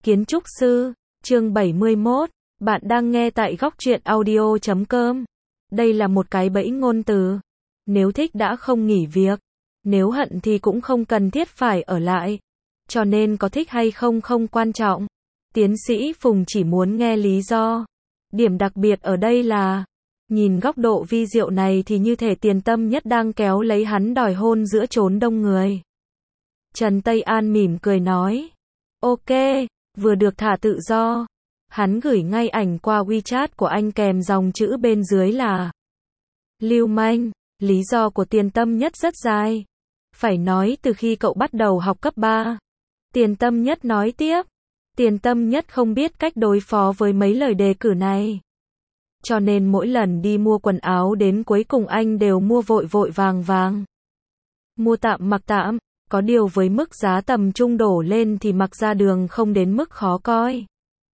Kiến trúc sư, chương 71, bạn đang nghe tại góc truyện audio.com. Đây là một cái bẫy ngôn từ. Nếu thích đã không nghỉ việc, nếu hận thì cũng không cần thiết phải ở lại. Cho nên có thích hay không không quan trọng. Tiến sĩ Phùng chỉ muốn nghe lý do. Điểm đặc biệt ở đây là, nhìn góc độ vi diệu này thì như thể Tiền Tâm Nhất đang kéo lấy hắn đòi hôn giữa chốn đông người. Trần Tây An mỉm cười nói, ok, vừa được thả tự do. Hắn gửi ngay ảnh qua WeChat của anh kèm dòng chữ bên dưới là lưu manh. Lý do của Tiền Tâm Nhất rất dài. Phải nói từ khi cậu bắt đầu học cấp 3. Tiền Tâm Nhất nói tiếp. Tiền Tâm Nhất không biết cách đối phó với mấy lời đề cử này. Cho nên mỗi lần đi mua quần áo đến cuối cùng anh đều mua vội vội vàng vàng. Mua tạm mặc tạm, có điều với mức giá tầm trung đổ lên thì mặc ra đường không đến mức khó coi.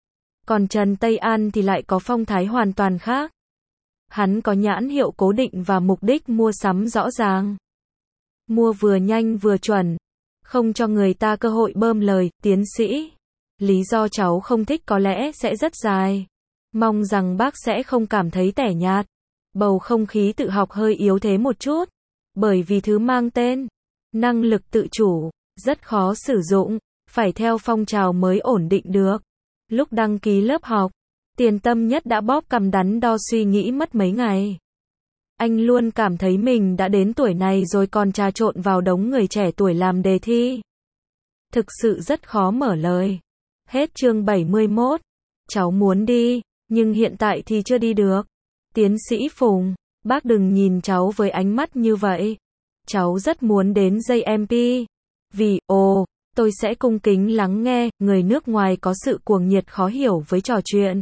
Còn Trần Tây An thì lại có phong thái hoàn toàn khác. Hắn có nhãn hiệu cố định và mục đích mua sắm rõ ràng. Mua vừa nhanh vừa chuẩn, không cho người ta cơ hội bơm lời. Tiến sĩ, lý do cháu không thích có lẽ sẽ rất dài. Mong rằng bác sẽ không cảm thấy tẻ nhạt. Bầu không khí tự học hơi yếu thế một chút. Bởi vì thứ mang tên năng lực tự chủ rất khó sử dụng, phải theo phong trào mới ổn định được. Lúc đăng ký lớp học, Tiền Tâm Nhất đã bóp cằm đắn đo suy nghĩ mất mấy ngày. Anh luôn cảm thấy mình đã đến tuổi này rồi còn trà trộn vào đống người trẻ tuổi làm đề thi. Thực sự rất khó mở lời. Hết chương 71. Cháu muốn đi, nhưng hiện tại thì chưa đi được. Tiến sĩ Phùng, bác đừng nhìn cháu với ánh mắt như vậy. Cháu rất muốn đến JMP. Vì, tôi sẽ cung kính lắng nghe, người nước ngoài có sự cuồng nhiệt khó hiểu với trò chuyện.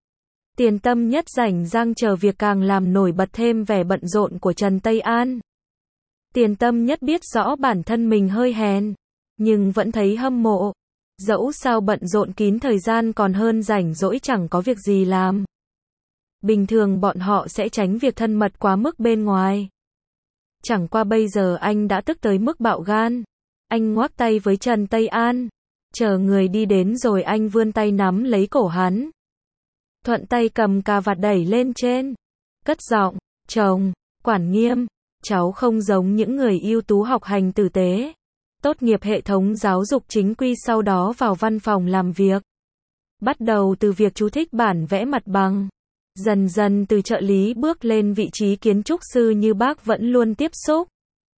Tiền Tâm Nhất rảnh rang chờ việc càng làm nổi bật thêm vẻ bận rộn của Trần Tây An. Tiền Tâm Nhất biết rõ bản thân mình hơi hèn, nhưng vẫn thấy hâm mộ. Dẫu sao bận rộn kín thời gian còn hơn rảnh rỗi chẳng có việc gì làm. Bình thường bọn họ sẽ tránh việc thân mật quá mức bên ngoài. Chẳng qua bây giờ anh đã tức tới mức bạo gan. Anh ngoắc tay với Trần Tây An. Chờ người đi đến rồi anh vươn tay nắm lấy cổ hắn. Thuận tay cầm cà vạt đẩy lên trên. Cất giọng, chồng, quản nghiêm. Cháu không giống những người ưu tú học hành tử tế. Tốt nghiệp hệ thống giáo dục chính quy sau đó vào văn phòng làm việc. Bắt đầu từ việc chú thích bản vẽ mặt bằng. Dần dần từ trợ lý bước lên vị trí kiến trúc sư như bác vẫn luôn tiếp xúc.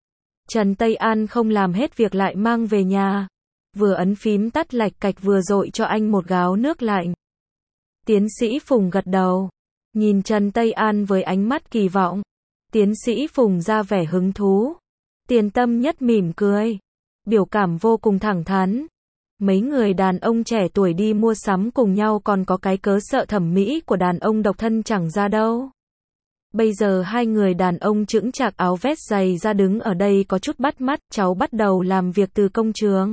Trần Tây An không làm hết việc lại mang về nhà. Vừa ấn phím tắt lạch cạch vừa dội cho anh một gáo nước lạnh. Tiến sĩ Phùng gật đầu. Nhìn Trần Tây An với ánh mắt kỳ vọng. Tiến sĩ Phùng ra vẻ hứng thú. Tiền Tâm Nhất mỉm cười. Biểu cảm vô cùng thẳng thắn. Mấy người đàn ông trẻ tuổi đi mua sắm cùng nhau còn có cái cớ sợ thẩm mỹ của đàn ông độc thân chẳng ra đâu. Bây giờ hai người đàn ông chững chạc áo vest dày ra đứng ở đây có chút bắt mắt. Cháu bắt đầu làm việc từ công trường.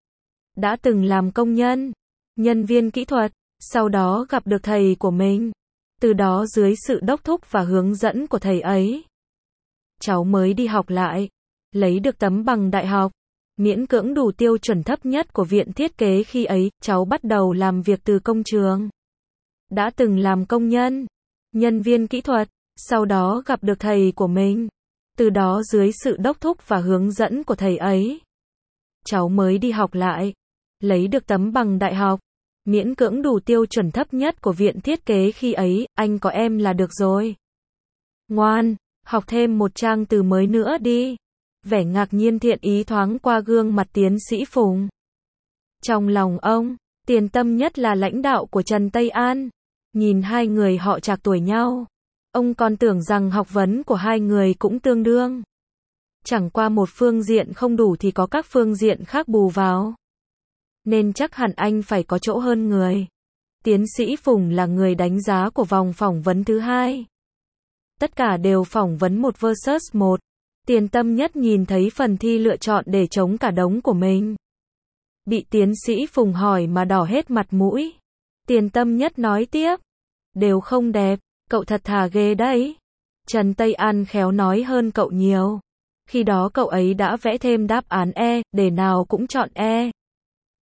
Đã từng làm công nhân, nhân viên kỹ thuật, sau đó gặp được thầy của mình. Từ đó dưới sự đốc thúc và hướng dẫn của thầy ấy, cháu mới đi học lại, lấy được tấm bằng đại học. Miễn cưỡng đủ tiêu chuẩn thấp nhất của viện thiết kế khi ấy, cháu bắt đầu làm việc từ công trường. Đã từng làm công nhân, nhân viên kỹ thuật, sau đó gặp được thầy của mình. Từ đó dưới sự đốc thúc và hướng dẫn của thầy ấy, cháu mới đi học lại, lấy được tấm bằng đại học. Miễn cưỡng đủ tiêu chuẩn thấp nhất của viện thiết kế khi ấy, anh có em là được rồi. Ngoan, học thêm một trang từ mới nữa đi. Vẻ ngạc nhiên thiện ý thoáng qua gương mặt tiến sĩ Phùng. Trong lòng ông, Tiền Tâm Nhất là lãnh đạo của Trần Tây An. Nhìn hai người họ trạc tuổi nhau, ông còn tưởng rằng học vấn của hai người cũng tương đương. Chẳng qua một phương diện không đủ thì có các phương diện khác bù vào. Nên chắc hẳn anh phải có chỗ hơn người. Tiến sĩ Phùng là người đánh giá của vòng phỏng vấn thứ hai. Tất cả đều phỏng vấn 1 versus 1. Tiền Tâm Nhất nhìn thấy phần thi lựa chọn để chống cả đống của mình. Bị tiến sĩ Phùng hỏi mà đỏ hết mặt mũi. Tiền Tâm Nhất nói tiếp. Đều không đẹp, cậu thật thà ghê đấy. Trần Tây An khéo nói hơn cậu nhiều. Khi đó cậu ấy đã vẽ thêm đáp án E, để nào cũng chọn E.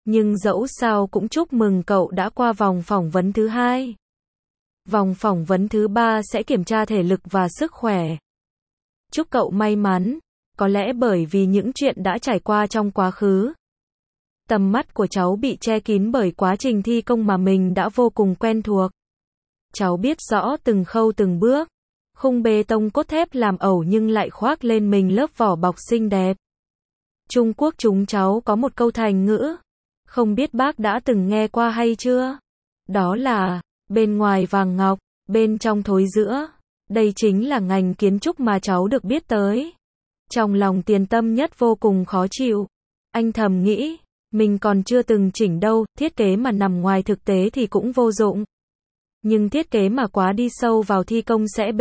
Nhưng dẫu sao cũng chúc mừng cậu đã qua vòng phỏng vấn thứ 2. Vòng phỏng vấn thứ 3 sẽ kiểm tra thể lực và sức khỏe. Chúc cậu may mắn, có lẽ bởi vì những chuyện đã trải qua trong quá khứ. Tầm mắt của cháu bị che kín bởi quá trình thi công mà mình đã vô cùng quen thuộc. Cháu biết rõ từng khâu từng bước. Khung bê tông cốt thép làm ẩu nhưng lại khoác lên mình lớp vỏ bọc xinh đẹp. Trung Quốc chúng cháu có một câu thành ngữ. Không biết bác đã từng nghe qua hay chưa? Đó là, bên ngoài vàng ngọc, bên trong thối rữa. Đây chính là ngành kiến trúc mà cháu được biết tới. Trong lòng Tiền Tâm Nhất vô cùng khó chịu. Anh thầm nghĩ, mình còn chưa từng chỉnh đâu, thiết kế mà nằm ngoài thực tế thì cũng vô dụng. Nhưng thiết kế mà quá đi sâu vào thi công sẽ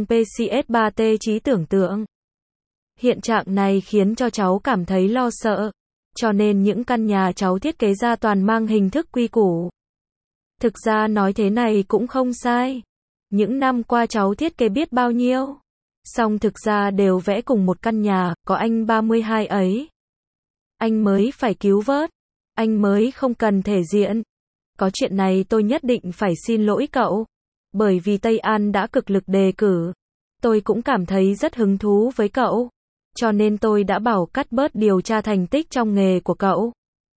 B0PCS3T trí tưởng tượng. Hiện trạng này khiến cho cháu cảm thấy lo sợ. Cho nên những căn nhà cháu thiết kế ra toàn mang hình thức quy củ. Thực ra nói thế này cũng không sai. Những năm qua cháu thiết kế biết bao nhiêu. Song thực ra đều vẽ cùng một căn nhà, có anh 32 ấy. Anh mới phải cứu vớt. Anh mới không cần thể diện. Có chuyện này tôi nhất định phải xin lỗi cậu. Bởi vì Tây An đã cực lực đề cử. Tôi cũng cảm thấy rất hứng thú với cậu. Cho nên tôi đã bảo cắt bớt điều tra thành tích trong nghề của cậu.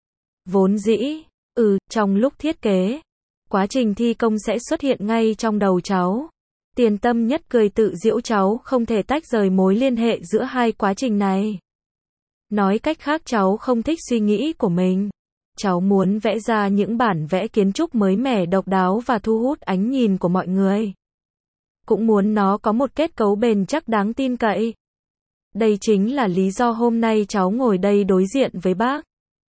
Vốn dĩ, trong lúc thiết kế, quá trình thi công sẽ xuất hiện ngay trong đầu cháu. Tiền Tâm Nhất cười tự giễu cháu không thể tách rời mối liên hệ giữa hai quá trình này. Nói cách khác cháu không thích suy nghĩ của mình. Cháu muốn vẽ ra những bản vẽ kiến trúc mới mẻ độc đáo và thu hút ánh nhìn của mọi người. Cũng muốn nó có một kết cấu bền chắc đáng tin cậy. Đây chính là lý do hôm nay cháu ngồi đây đối diện với bác.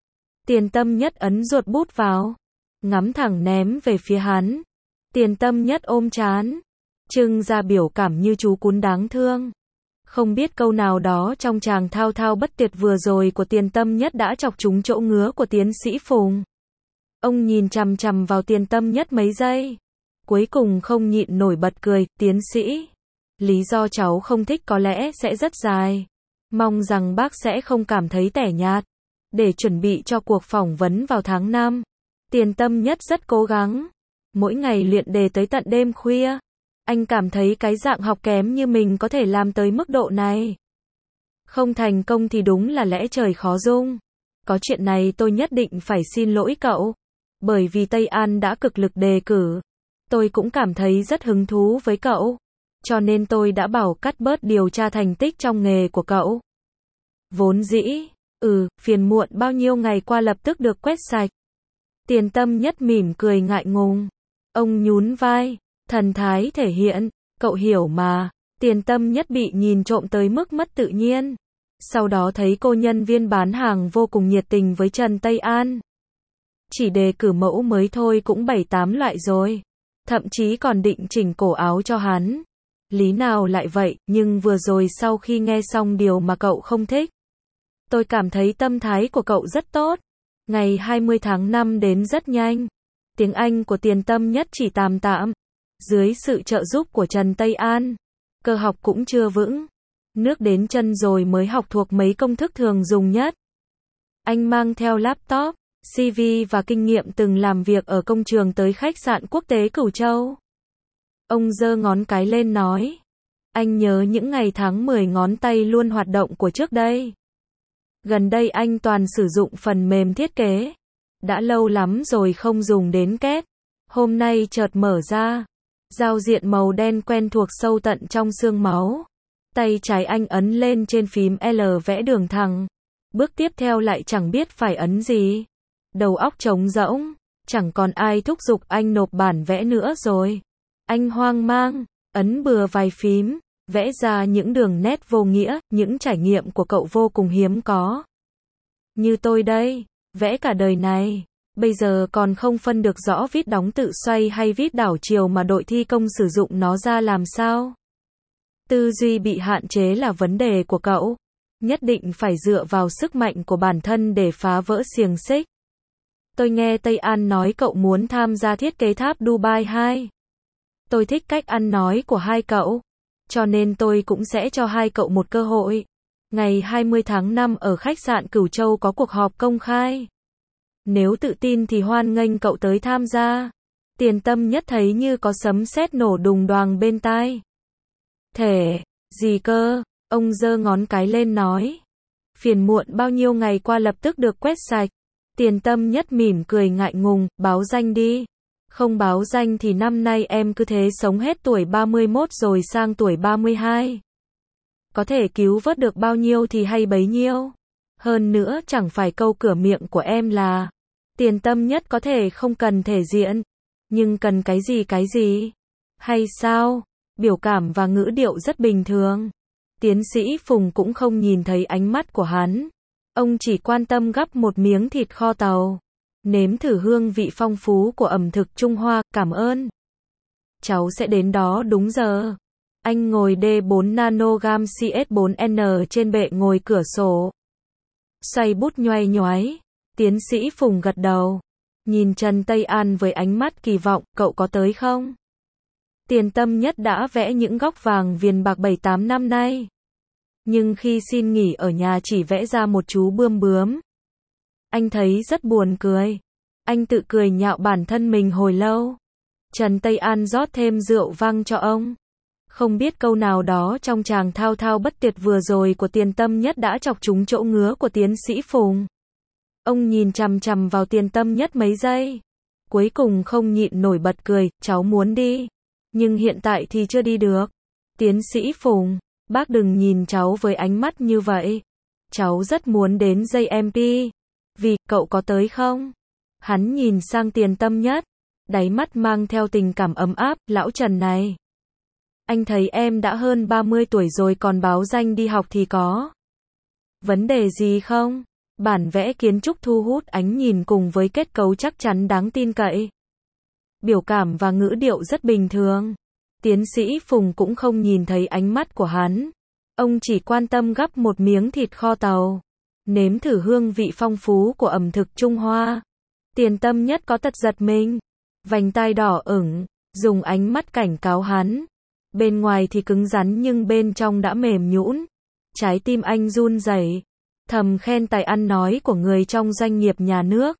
Tiền Tâm Nhất ấn ruột bút vào. Ngắm thẳng ném về phía hắn. Tiền Tâm Nhất ôm trán. Trưng ra biểu cảm như chú cún đáng thương. Không biết câu nào đó trong tràng thao thao bất tuyệt vừa rồi của Tiền Tâm Nhất đã chọc trúng chỗ ngứa của tiến sĩ Phùng. Ông nhìn chằm chằm vào Tiền Tâm Nhất mấy giây. Cuối cùng không nhịn nổi bật cười, tiến sĩ. Lý do cháu không thích có lẽ sẽ rất dài. Mong rằng bác sẽ không cảm thấy tẻ nhạt. Để chuẩn bị cho cuộc phỏng vấn vào tháng 5. Tiền Tâm Nhất rất cố gắng. Mỗi ngày luyện đề tới tận đêm khuya. Anh cảm thấy cái dạng học kém như mình có thể làm tới mức độ này. Không thành công thì đúng là lẽ trời khó dung. Có chuyện này tôi nhất định phải xin lỗi cậu. Bởi vì Tây An đã cực lực đề cử. Tôi cũng cảm thấy rất hứng thú với cậu. Cho nên tôi đã bảo cắt bớt điều tra thành tích trong nghề của cậu. Vốn dĩ, phiền muộn bao nhiêu ngày qua lập tức được quét sạch. Tiền Tâm Nhất mỉm cười ngại ngùng. Ông nhún vai, thần thái thể hiện, cậu hiểu mà. Tiền Tâm Nhất bị nhìn trộm tới mức mất tự nhiên. Sau đó thấy cô nhân viên bán hàng vô cùng nhiệt tình với Trần Tây An. Chỉ đề cử mẫu mới thôi cũng 7-8 loại rồi. Thậm chí còn định chỉnh cổ áo cho hắn. Lý nào lại vậy, nhưng vừa rồi sau khi nghe xong điều mà cậu không thích. Tôi cảm thấy tâm thái của cậu rất tốt. Ngày 20 tháng 5 đến rất nhanh. Tiếng Anh của Tiền Tâm Nhất chỉ tạm tạm. Dưới sự trợ giúp của Trần Tây An. Cơ học cũng chưa vững. Nước đến chân rồi mới học thuộc mấy công thức thường dùng nhất. Anh mang theo laptop, CV và kinh nghiệm từng làm việc ở công trường tới khách sạn quốc tế Cửu Châu. Ông giơ ngón cái lên nói. Anh nhớ những ngày tháng 10 ngón tay luôn hoạt động của trước đây. Gần đây anh toàn sử dụng phần mềm thiết kế. Đã lâu lắm rồi không dùng đến kết. Hôm nay chợt mở ra. Giao diện màu đen quen thuộc sâu tận trong xương máu. Tay trái anh ấn lên trên phím L vẽ đường thẳng. Bước tiếp theo lại chẳng biết phải ấn gì. Đầu óc trống rỗng. Chẳng còn ai thúc giục anh nộp bản vẽ nữa rồi. Anh hoang mang, ấn bừa vài phím, vẽ ra những đường nét vô nghĩa, những trải nghiệm của cậu vô cùng hiếm có. Như tôi đây, vẽ cả đời này, bây giờ còn không phân được rõ vít đóng tự xoay hay vít đảo chiều mà đội thi công sử dụng nó ra làm sao. Tư duy bị hạn chế là vấn đề của cậu. Nhất định phải dựa vào sức mạnh của bản thân để phá vỡ xiềng xích. Tôi nghe Tây An nói cậu muốn tham gia thiết kế tháp Dubai 2. Tôi thích cách ăn nói của hai cậu. Cho nên tôi cũng sẽ cho hai cậu một cơ hội. Ngày 20 tháng 5 ở khách sạn Cửu Châu có cuộc họp công khai. Nếu tự tin thì hoan nghênh cậu tới tham gia. Tiền Tâm Nhất thấy như có sấm sét nổ đùng đoàng bên tai. Thể, gì cơ? Ông giơ ngón cái lên nói. Phiền muộn bao nhiêu ngày qua lập tức được quét sạch. Tiền Tâm Nhất mỉm cười ngại ngùng, báo danh đi. Không báo danh thì năm nay em cứ thế sống hết tuổi 31 rồi sang tuổi 32. Có thể cứu vớt được bao nhiêu thì hay bấy nhiêu. Hơn nữa chẳng phải câu cửa miệng của em là Tiền Tâm Nhất có thể không cần thể diện, nhưng cần cái gì? Hay sao? Biểu cảm và ngữ điệu rất bình thường. Tiến sĩ Phùng cũng không nhìn thấy ánh mắt của hắn. Ông chỉ quan tâm gắp một miếng thịt kho tàu. Nếm thử hương vị phong phú của ẩm thực Trung Hoa, cảm ơn. Cháu sẽ đến đó đúng giờ. Anh ngồi D4 nanogam CS4N trên bệ ngồi cửa sổ. Xoay bút nhoay nhoáy. Tiến sĩ Phùng gật đầu. Nhìn Trần Tây An với ánh mắt kỳ vọng, cậu có tới không? Tiền Tâm Nhất đã vẽ những góc vàng viền bạc 7-8 năm nay. Nhưng khi xin nghỉ ở nhà chỉ vẽ ra một chú bươm bướm. Anh thấy rất buồn cười. Anh tự cười nhạo bản thân mình hồi lâu. Trần Tây An rót thêm rượu vang cho ông. Không biết câu nào đó trong tràng thao thao bất tuyệt vừa rồi của Tiền Tâm Nhất đã chọc trúng chỗ ngứa của tiến sĩ Phùng. Ông nhìn chằm chằm vào Tiền Tâm Nhất mấy giây. Cuối cùng không nhịn nổi bật cười, cháu muốn đi. Nhưng hiện tại thì chưa đi được. Tiến sĩ Phùng, bác đừng nhìn cháu với ánh mắt như vậy. Cháu rất muốn đến JMP. Vì, cậu có tới không? Hắn nhìn sang Tiền Tâm Nhất. Đáy mắt mang theo tình cảm ấm áp, lão Trần này. Anh thấy em đã hơn 30 tuổi rồi còn báo danh đi học thì có vấn đề gì không? Bản vẽ kiến trúc thu hút ánh nhìn cùng với kết cấu chắc chắn đáng tin cậy. Biểu cảm và ngữ điệu rất bình thường. Tiến sĩ Phùng cũng không nhìn thấy ánh mắt của hắn. Ông chỉ quan tâm gắp một miếng thịt kho tàu. Nếm thử hương vị phong phú của ẩm thực Trung Hoa. Tiền Tâm Nhất có tật giật mình. Vành tai đỏ ửng, dùng ánh mắt cảnh cáo hắn. Bên ngoài thì cứng rắn nhưng bên trong đã mềm nhũn. Trái tim anh run rẩy, thầm khen tài ăn nói của người trong doanh nghiệp nhà nước.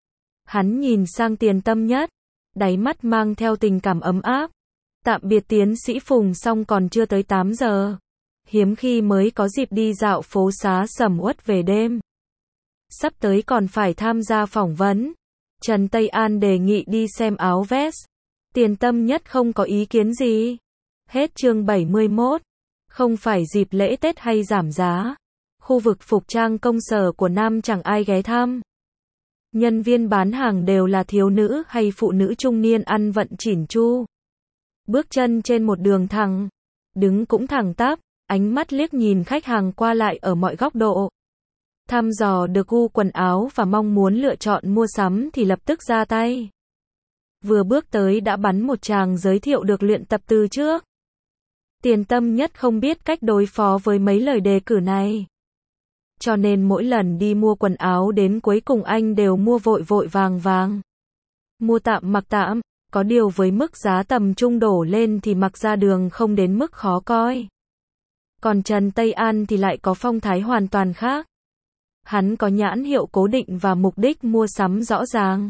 Hắn nhìn sang Tiền Tâm Nhất, đáy mắt mang theo tình cảm ấm áp. Tạm biệt tiến sĩ Phùng xong còn chưa tới 8 giờ. Hiếm khi mới có dịp đi dạo phố xá sầm uất về đêm. Sắp tới còn phải tham gia phỏng vấn. Trần Tây An đề nghị đi xem áo vest. Tiền Tâm Nhất không có ý kiến gì. Hết chương 71. Không phải dịp lễ Tết hay giảm giá. Khu vực phục trang công sở của Nam chẳng ai ghé thăm. Nhân viên bán hàng đều là thiếu nữ hay phụ nữ trung niên ăn vận chỉn chu. Bước chân trên một đường thẳng. Đứng cũng thẳng tắp. Ánh mắt liếc nhìn khách hàng qua lại ở mọi góc độ. Thăm dò được gu quần áo và mong muốn lựa chọn mua sắm thì lập tức ra tay. Vừa bước tới đã bắn một tràng giới thiệu được luyện tập từ trước. Tiền Tâm Nhất không biết cách đối phó với mấy lời đề cử này. Cho nên mỗi lần đi mua quần áo đến cuối cùng anh đều mua vội vội vàng vàng. Mua tạm mặc tạm, có điều với mức giá tầm trung đổ lên thì mặc ra đường không đến mức khó coi. Còn Trần Tây An thì lại có phong thái hoàn toàn khác. Hắn có nhãn hiệu cố định và mục đích mua sắm rõ ràng.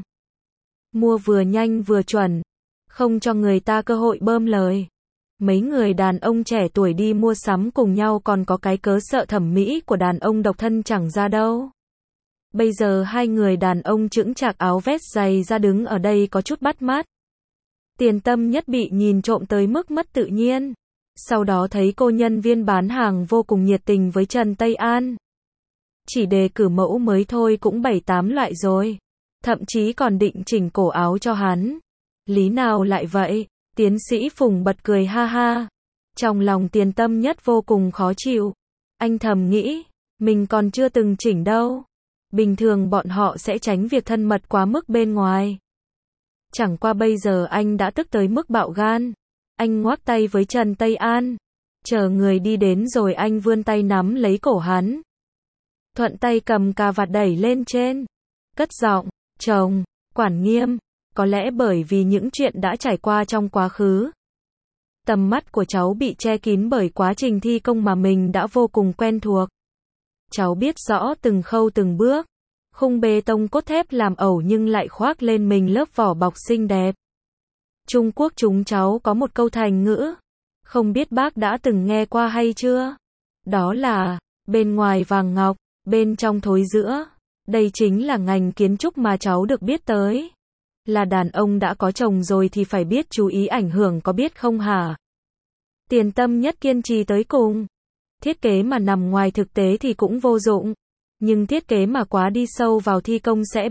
Mua vừa nhanh vừa chuẩn, không cho người ta cơ hội bơm lời. Mấy người đàn ông trẻ tuổi đi mua sắm cùng nhau còn có cái cớ sợ thẩm mỹ của đàn ông độc thân chẳng ra đâu. Bây giờ hai người đàn ông chững chạc áo vest dày ra đứng ở đây có chút bắt mắt. Tiền Tâm Nhất bị nhìn trộm tới mức mất tự nhiên. Sau đó thấy cô nhân viên bán hàng vô cùng nhiệt tình với Trần Tây An. Chỉ đề cử mẫu mới thôi cũng 7-8 loại rồi. Thậm chí còn định chỉnh cổ áo cho hắn. Lý nào lại vậy? Tiến sĩ Phùng bật cười ha ha. Trong lòng Tiền Tâm Nhất vô cùng khó chịu. Anh thầm nghĩ, mình còn chưa từng chỉnh đâu. Bình thường bọn họ sẽ tránh việc thân mật quá mức bên ngoài. Chẳng qua bây giờ anh đã tức tới mức bạo gan. Anh ngoắc tay với Trần Tây An. Chờ người đi đến rồi anh vươn tay nắm lấy cổ hắn. Thuận tay cầm cà vạt đẩy lên trên. Cất giọng, chồng, quản nghiêm. Có lẽ bởi vì những chuyện đã trải qua trong quá khứ. Tầm mắt của cháu bị che kín bởi quá trình thi công mà mình đã vô cùng quen thuộc. Cháu biết rõ từng khâu từng bước. Khung bê tông cốt thép làm ẩu nhưng lại khoác lên mình lớp vỏ bọc xinh đẹp. Trung Quốc chúng cháu có một câu thành ngữ, không biết bác đã từng nghe qua hay chưa? Đó là, bên ngoài vàng ngọc, bên trong thối rữa. Đây chính là ngành kiến trúc mà cháu được biết tới. Là đàn ông đã có chồng rồi thì phải biết chú ý ảnh hưởng có biết không hả? Tiền Tâm Nhất kiên trì tới cùng. Thiết kế mà nằm ngoài thực tế thì cũng vô dụng. Nhưng thiết kế mà quá đi sâu vào thi công sẽ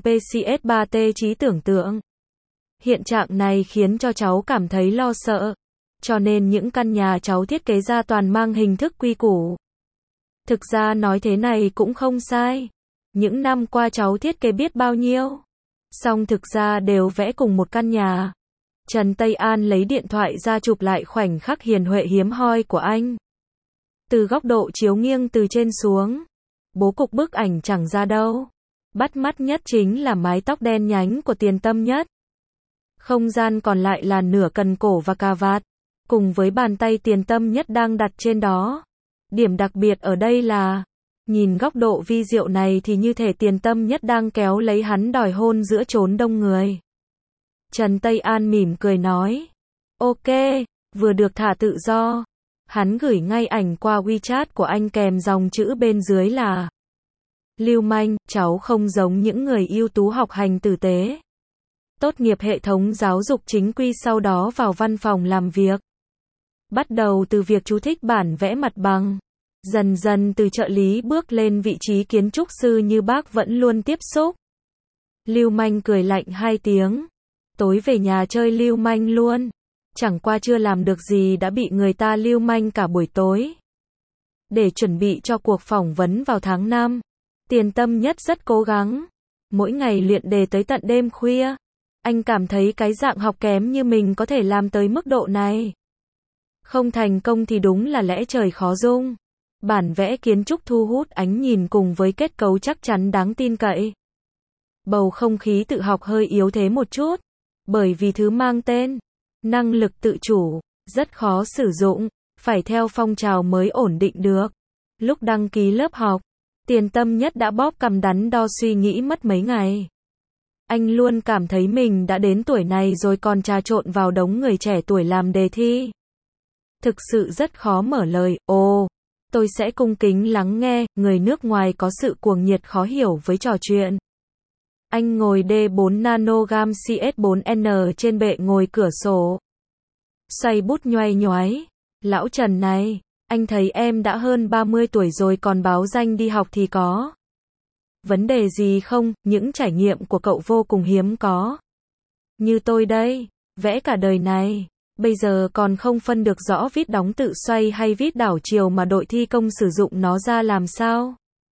B0PCS3T trí tưởng tượng. Hiện trạng này khiến cho cháu cảm thấy lo sợ. Cho nên những căn nhà cháu thiết kế ra toàn mang hình thức quy củ. Thực ra nói thế này cũng không sai. Những năm qua cháu thiết kế biết bao nhiêu. Song thực ra đều vẽ cùng một căn nhà. Trần Tây An lấy điện thoại ra chụp lại khoảnh khắc hiền huệ hiếm hoi của anh. Từ góc độ chiếu nghiêng từ trên xuống. Bố cục bức ảnh chẳng ra đâu. Bắt mắt nhất chính là mái tóc đen nhánh của Tiền Tâm Nhất. Không gian còn lại là nửa cần cổ và cà vạt. Cùng với bàn tay Tiền Tâm Nhất đang đặt trên đó. Điểm đặc biệt ở đây là, nhìn góc độ vi diệu này thì như thể Tiền Tâm Nhất đang kéo lấy hắn đòi hôn giữa chốn đông người. Trần Tây An mỉm cười nói. Ok, vừa được thả tự do. Hắn gửi ngay ảnh qua WeChat của anh kèm dòng chữ bên dưới là: Lưu manh, cháu không giống những người ưu tú học hành tử tế. Tốt nghiệp hệ thống giáo dục chính quy sau đó vào văn phòng làm việc. Bắt đầu từ việc chú thích bản vẽ mặt bằng. Dần dần từ trợ lý bước lên vị trí kiến trúc sư như bác vẫn luôn tiếp xúc. Lưu manh cười lạnh 2 tiếng. Tối về nhà chơi lưu manh luôn. Chẳng qua chưa làm được gì đã bị người ta lưu manh cả buổi tối. Để chuẩn bị cho cuộc phỏng vấn vào tháng 5, Tiền Tâm Nhất rất cố gắng. Mỗi ngày luyện đề tới tận đêm khuya. Anh cảm thấy cái dạng học kém như mình có thể làm tới mức độ này. Không thành công thì đúng là lẽ trời khó dung. Bản vẽ kiến trúc thu hút ánh nhìn cùng với kết cấu chắc chắn đáng tin cậy. Bầu không khí tự học hơi yếu thế một chút. Bởi vì thứ mang tên năng lực tự chủ, rất khó sử dụng, phải theo phong trào mới ổn định được. Lúc đăng ký lớp học, Tiền Tâm Nhất đã bóp cằm đắn đo suy nghĩ mất mấy ngày. Anh luôn cảm thấy mình đã đến tuổi này rồi còn trà trộn vào đống người trẻ tuổi làm đề thi. Thực sự rất khó mở lời. Ồ, tôi sẽ cung kính lắng nghe, người nước ngoài có sự cuồng nhiệt khó hiểu với trò chuyện. Anh ngồi D4 nanogam CS4N trên bệ ngồi cửa sổ. Xoay bút nhoay nhoáy. Lão Trần này, anh thấy em đã hơn 30 tuổi rồi còn báo danh đi học thì có vấn đề gì không? Những trải nghiệm của cậu vô cùng hiếm có. Như tôi đây, vẽ cả đời này, bây giờ còn không phân được rõ vít đóng tự xoay hay vít đảo chiều mà đội thi công sử dụng nó ra làm sao.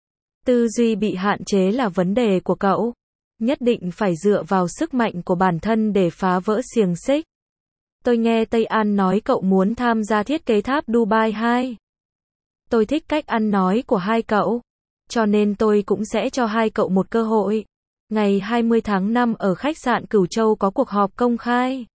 Tư duy bị hạn chế là vấn đề của cậu. Nhất định phải dựa vào sức mạnh của bản thân để phá vỡ xiềng xích. Tôi nghe Tây An nói cậu muốn tham gia thiết kế tháp Dubai 2. Tôi thích cách ăn nói của hai cậu. Cho nên tôi cũng sẽ cho hai cậu một cơ hội. Ngày 20 tháng 5 ở khách sạn Cửu Châu có cuộc họp công khai.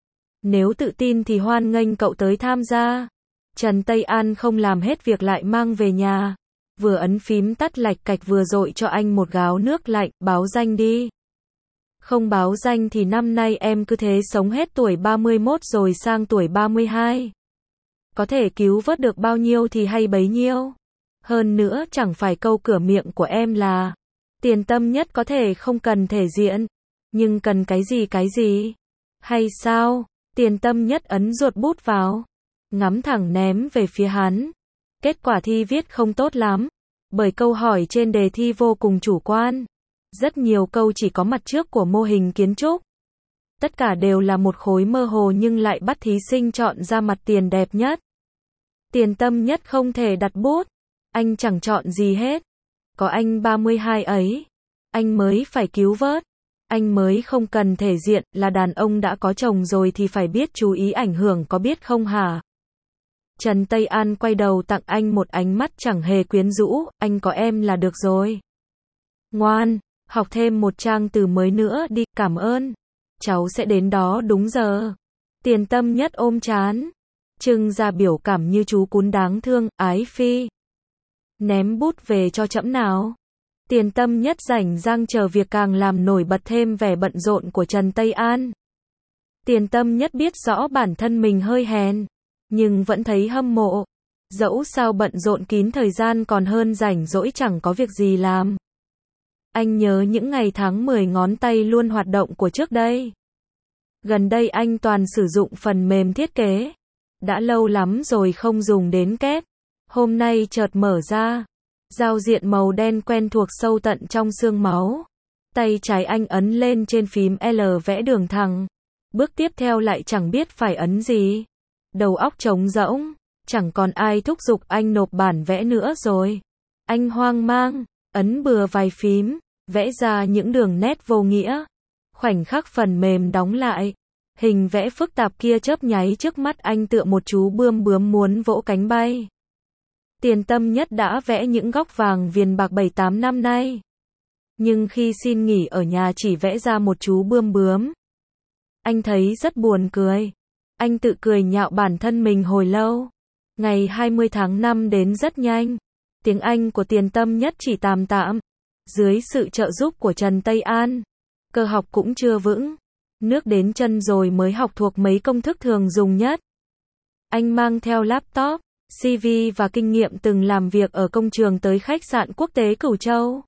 Nếu tự tin thì hoan nghênh cậu tới tham gia. Trần Tây An không làm hết việc lại mang về nhà. Vừa ấn phím tắt lạch cạch vừa dội cho anh một gáo nước lạnh, báo danh đi. Không báo danh thì năm nay em cứ thế sống hết tuổi 31 rồi sang tuổi 32. Có thể cứu vớt được bao nhiêu thì hay bấy nhiêu. Hơn nữa chẳng phải câu cửa miệng của em là Tiền Tâm Nhất có thể không cần thể diện, nhưng cần cái gì? Hay sao? Tiền Tâm Nhất ấn ruột bút vào, ngắm thẳng ném về phía hắn. Kết quả thi viết không tốt lắm, bởi câu hỏi trên đề thi vô cùng chủ quan. Rất nhiều câu chỉ có mặt trước của mô hình kiến trúc. Tất cả đều là một khối mơ hồ nhưng lại bắt thí sinh chọn ra mặt tiền đẹp nhất. Tiền Tâm Nhất không thể đặt bút. Anh chẳng chọn gì hết. Có anh 32 ấy. Anh mới phải cứu vớt. Anh mới không cần thể diện, là đàn ông đã có chồng rồi thì phải biết chú ý ảnh hưởng có biết không hả? Trần Tây An quay đầu tặng anh một ánh mắt chẳng hề quyến rũ, anh có em là được rồi. Ngoan, học thêm một trang từ mới nữa đi, cảm ơn. Cháu sẽ đến đó đúng giờ. Tiền Tâm Nhất ôm trán, trưng ra biểu cảm như chú cún đáng thương, ái phi. Ném bút về cho trẫm nào. Tiền Tâm Nhất rảnh rang chờ việc càng làm nổi bật thêm vẻ bận rộn của Trần Tây An. Tiền Tâm Nhất biết rõ bản thân mình hơi hèn, nhưng vẫn thấy hâm mộ. Dẫu sao bận rộn kín thời gian còn hơn rảnh rỗi chẳng có việc gì làm. Anh nhớ những ngày tháng 10 ngón tay luôn hoạt động của trước đây. Gần đây anh toàn sử dụng phần mềm thiết kế. Đã lâu lắm rồi không dùng đến Kết. Hôm nay chợt mở ra. Giao diện màu đen quen thuộc sâu tận trong xương máu. Tay trái anh ấn lên trên phím L vẽ đường thẳng. Bước tiếp theo lại chẳng biết phải ấn gì. Đầu óc trống rỗng. Chẳng còn ai thúc giục anh nộp bản vẽ nữa rồi. Anh hoang mang, ấn bừa vài phím, vẽ ra những đường nét vô nghĩa. Khoảnh khắc phần mềm đóng lại. Hình vẽ phức tạp kia chớp nháy trước mắt anh tựa một chú bươm bướm muốn vỗ cánh bay. Tiền Tâm Nhất đã vẽ những góc vàng viền bạc 7-8 năm nay. Nhưng khi xin nghỉ ở nhà chỉ vẽ ra một chú bươm bướm. Anh thấy rất buồn cười. Anh tự cười nhạo bản thân mình hồi lâu. Ngày 20 tháng 5 đến rất nhanh. Tiếng Anh của Tiền Tâm Nhất chỉ tạm tạm. Dưới sự trợ giúp của Trần Tây An. Cơ học cũng chưa vững. Nước đến chân rồi mới học thuộc mấy công thức thường dùng nhất. Anh mang theo laptop, CV và kinh nghiệm từng làm việc ở công trường tới khách sạn quốc tế Cửu Châu.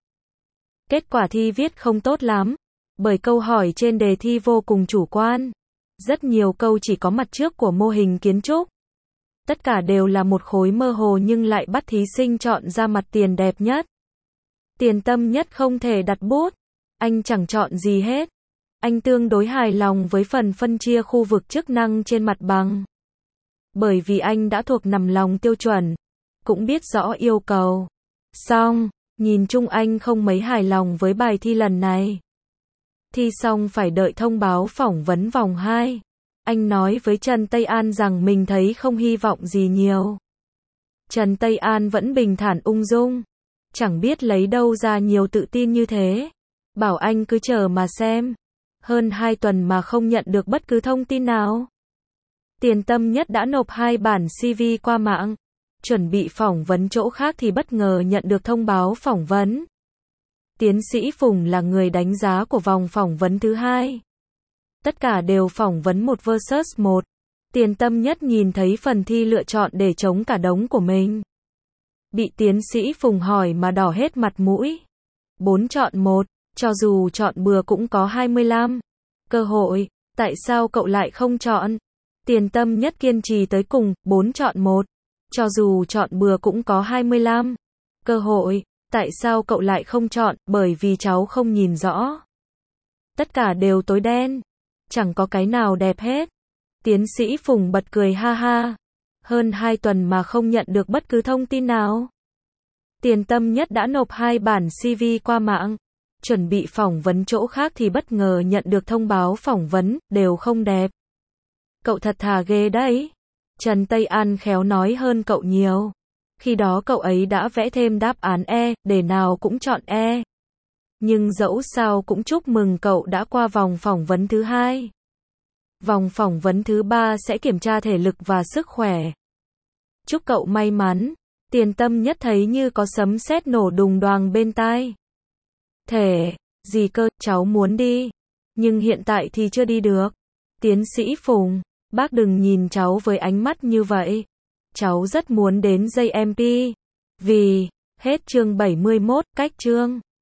Kết quả thi viết không tốt lắm. Bởi câu hỏi trên đề thi vô cùng chủ quan. Rất nhiều câu chỉ có mặt trước của mô hình kiến trúc. Tất cả đều là một khối mơ hồ nhưng lại bắt thí sinh chọn ra mặt tiền đẹp nhất. Tiền Tâm Nhất không thể đặt bút. Anh chẳng chọn gì hết. Anh tương đối hài lòng với phần phân chia khu vực chức năng trên mặt bằng. Bởi vì anh đã thuộc nằm lòng tiêu chuẩn. Cũng biết rõ yêu cầu. Xong, nhìn chung anh không mấy hài lòng với bài thi lần này. Thi xong phải đợi thông báo phỏng vấn vòng 2. Anh nói với Trần Tây An rằng mình thấy không hy vọng gì nhiều. Trần Tây An vẫn bình thản ung dung. Chẳng biết lấy đâu ra nhiều tự tin như thế. Bảo anh cứ chờ mà xem. Hơn 2 tuần mà không nhận được bất cứ thông tin nào. Tiền Tâm Nhất đã nộp 2 bản CV qua mạng. Chuẩn bị phỏng vấn chỗ khác thì bất ngờ nhận được thông báo phỏng vấn. Tiến sĩ Phùng là người đánh giá của vòng phỏng vấn thứ 2. Tất cả đều phỏng vấn 1 versus 1. Tiền Tâm Nhất nhìn thấy phần thi lựa chọn để chống cả đống của mình. Bị tiến sĩ Phùng hỏi mà đỏ hết mặt mũi. 4 chọn 1, cho dù chọn bừa cũng có 25 cơ hội, tại sao cậu lại không chọn? Tiền Tâm Nhất kiên trì tới cùng, 4 chọn 1, cho dù chọn bừa cũng có 25 cơ hội, tại sao cậu lại không chọn? Bởi vì cháu không nhìn rõ. Tất cả đều tối đen, chẳng có cái nào đẹp hết. Tiến sĩ Phùng bật cười ha ha. Hơn 2 tuần mà không nhận được bất cứ thông tin nào. Tiền Tâm Nhất đã nộp 2 bản CV qua mạng. Chuẩn bị phỏng vấn chỗ khác thì bất ngờ nhận được thông báo phỏng vấn, đều không đẹp. Cậu thật thà ghê đấy. Trần Tây An khéo nói hơn cậu nhiều. Khi đó cậu ấy đã vẽ thêm đáp án E, đề nào cũng chọn E. Nhưng dẫu sao cũng chúc mừng cậu đã qua vòng phỏng vấn thứ 2. Vòng phỏng vấn thứ 3 sẽ kiểm tra thể lực và sức khỏe. Chúc cậu may mắn. Tiền Tâm Nhất thấy như có sấm sét nổ đùng đoàng bên tai. Thể, gì cơ, cháu muốn đi. Nhưng hiện tại thì chưa đi được. Tiến sĩ Phùng, bác đừng nhìn cháu với ánh mắt như vậy. Cháu rất muốn đến JMP. Vì, hết chương 71, cách chương.